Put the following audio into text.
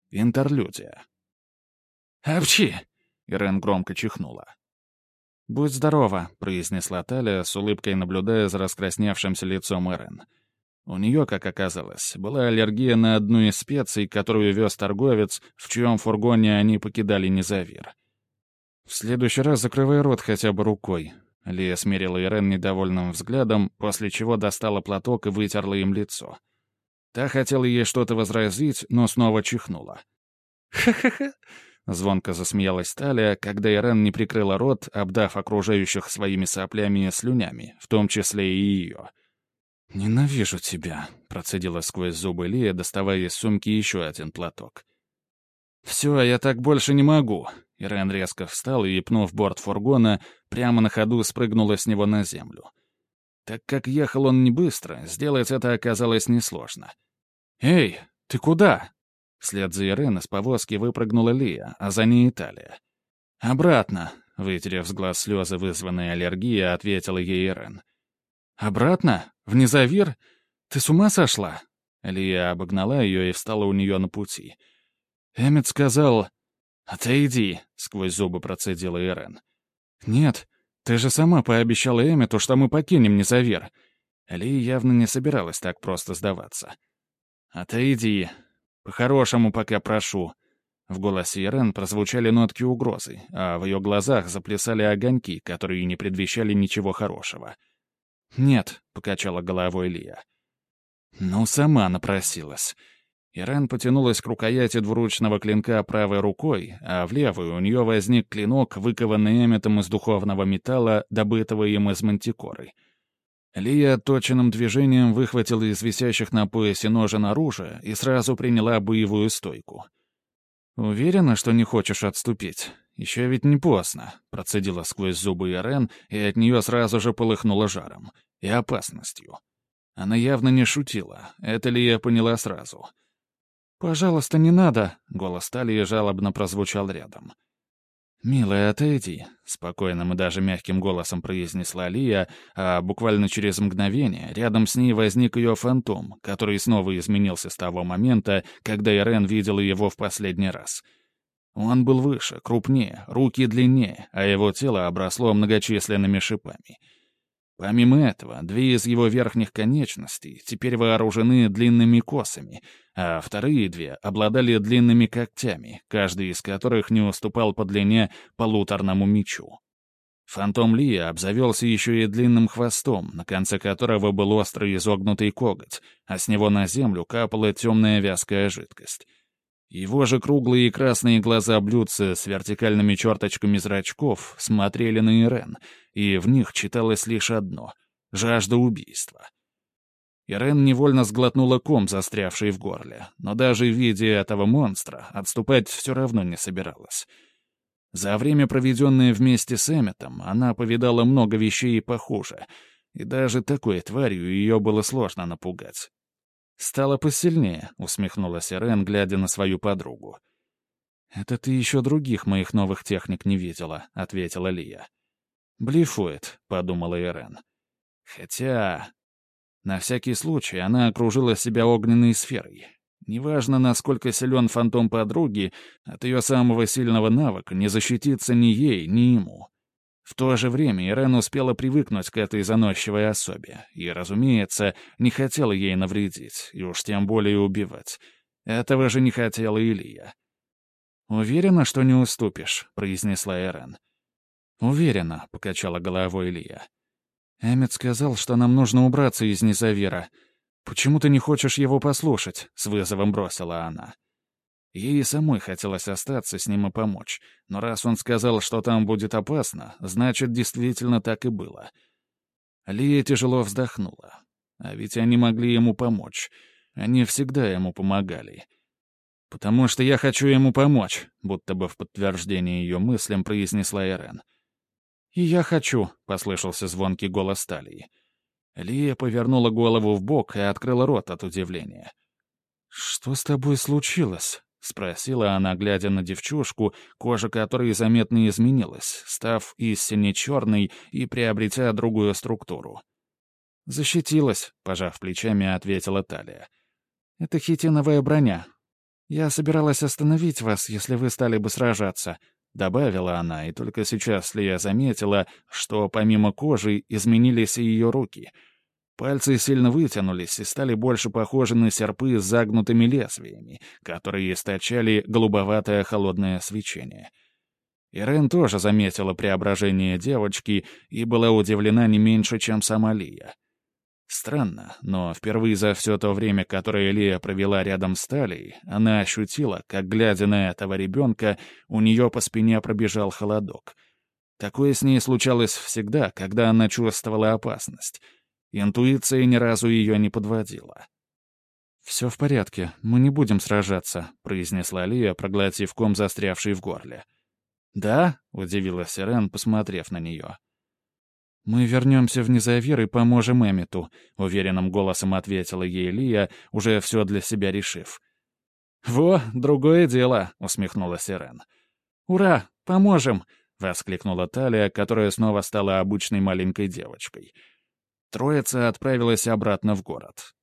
Интерлюдия. «Апчи!» — Ирен громко чихнула. «Будь здорова», — произнесла Талия, с улыбкой наблюдая за раскрасневшимся лицом Ирен. У нее, как оказалось, была аллергия на одну из специй, которую вез торговец, в чьем фургоне они покидали Низавир. «В следующий раз закрывай рот хотя бы рукой». Лия смерила Ирен недовольным взглядом, после чего достала платок и вытерла им лицо. Та хотела ей что-то возразить, но снова чихнула. «Ха-ха-ха!» — звонко засмеялась Талия, когда Ирен не прикрыла рот, обдав окружающих своими соплями и слюнями, в том числе и ее. «Ненавижу тебя», — процедила сквозь зубы Лия, доставая из сумки еще один платок. «Все, я так больше не могу». Ирен резко встала и, пнув борт фургона, прямо на ходу спрыгнула с него на землю. Так как ехал он не быстро, сделать это оказалось несложно. «Эй, ты куда?» Вслед за Ирен из повозки выпрыгнула Лия, а за ней Талия. «Обратно», — вытерев с глаз слезы, вызванные аллергией, ответила ей Ирен. «Обратно? В Низавир? Ты с ума сошла?» Лия обогнала ее и встала у нее на пути. Эммет сказал... «Отойди», — сквозь зубы процедила Ирен. «Нет, ты же сама пообещала Эммету, что мы покинем Низавир». Лия явно не собиралась так просто сдаваться. «Отойди. По-хорошему пока прошу». В голосе Ирен прозвучали нотки угрозы, а в ее глазах заплясали огоньки, которые не предвещали ничего хорошего. «Нет», — покачала головой Лия. «Ну, сама напросилась». Ирен потянулась к рукояти двуручного клинка правой рукой, а в левой у нее возник клинок, выкованный Эмметом из духовного металла, добытого им из мантикоры. Лия точенным движением выхватила из висящих на поясе ножен оружие и сразу приняла боевую стойку. «Уверена, что не хочешь отступить? Еще ведь не поздно», — процедила сквозь зубы Ирен, и от нее сразу же полыхнуло жаром и опасностью. Она явно не шутила, это Лия поняла сразу. «Пожалуйста, не надо», — голос Талии жалобно прозвучал рядом. «Милая, отойди», — спокойным и даже мягким голосом произнесла Лия, а буквально через мгновение рядом с ней возник ее фантом, который снова изменился с того момента, когда Ирен видела его в последний раз. Он был выше, крупнее, руки длиннее, а его тело обросло многочисленными шипами. Помимо этого, две из его верхних конечностей теперь вооружены длинными косами, а вторые две обладали длинными когтями, каждый из которых не уступал по длине полуторному мечу. Фантом Лия обзавелся еще и длинным хвостом, на конце которого был острый изогнутый коготь, а с него на землю капала темная вязкая жидкость. Его же круглые и красные глаза-блюдца с вертикальными черточками зрачков смотрели на Ирен, и в них читалось лишь одно — жажда убийства. Ирен невольно сглотнула ком, застрявший в горле, но даже в виде этого монстра отступать все равно не собиралась. За время, проведенное вместе с Эмметом, она повидала много вещей и похуже, и даже такой тварью ее было сложно напугать. «Стало посильнее», — усмехнулась Ирен, глядя на свою подругу. «Это ты еще других моих новых техник не видела», — ответила Лия. «Блефует», — подумала Ирен. Хотя... На всякий случай она окружила себя огненной сферой. Неважно, насколько силен фантом подруги, от ее самого сильного навыка не защититься ни ей, ни ему. В то же время Ирен успела привыкнуть к этой заносчивой особе и, разумеется, не хотела ей навредить, и уж тем более убивать. Этого же не хотела и Лия. «Уверена, что не уступишь», — произнесла Ирен. «Уверена», — покачала головой Лия. «Эммет сказал, что нам нужно убраться из Низавира. Почему ты не хочешь его послушать?» — с вызовом бросила она. Ей самой хотелось остаться с ним и помочь, но раз он сказал, что там будет опасно, значит, действительно так и было. Лия тяжело вздохнула. А ведь они могли ему помочь. Они всегда ему помогали. «Потому что я хочу ему помочь», — будто бы в подтверждение ее мыслям произнесла Ирен. «И я хочу», — послышался звонкий голос Талии. Лия повернула голову вбок и открыла рот от удивления. «Что с тобой случилось?» — спросила она, глядя на девчушку, кожа которой заметно изменилась, став истинно черной и приобретя другую структуру. «Защитилась», — пожав плечами, ответила Талия. «Это хитиновая броня. «Я собиралась остановить вас, если вы стали бы сражаться», — добавила она, и только сейчас Лия заметила, что помимо кожи изменились и ее руки. Пальцы сильно вытянулись и стали больше похожи на серпы с загнутыми лезвиями, которые источали голубоватое холодное свечение. Ирен тоже заметила преображение девочки и была удивлена не меньше, чем сама Лия. Странно, но впервые за все то время, которое Лия провела рядом с Талией, она ощутила, как, глядя на этого ребенка, у нее по спине пробежал холодок. Такое с ней случалось всегда, когда она чувствовала опасность. Интуиция ни разу ее не подводила. «Все в порядке, мы не будем сражаться», — произнесла Лия, проглотив ком, застрявший в горле. «Да?» — удивилась Ирен, посмотрев на нее. «Мы вернемся в Низавир и поможем Эмиту», — уверенным голосом ответила ей Лия, уже все для себя решив. «Во, другое дело», — усмехнулась Ирен. «Ура, поможем!» — воскликнула Талия, которая снова стала обычной маленькой девочкой. Троица отправилась обратно в город.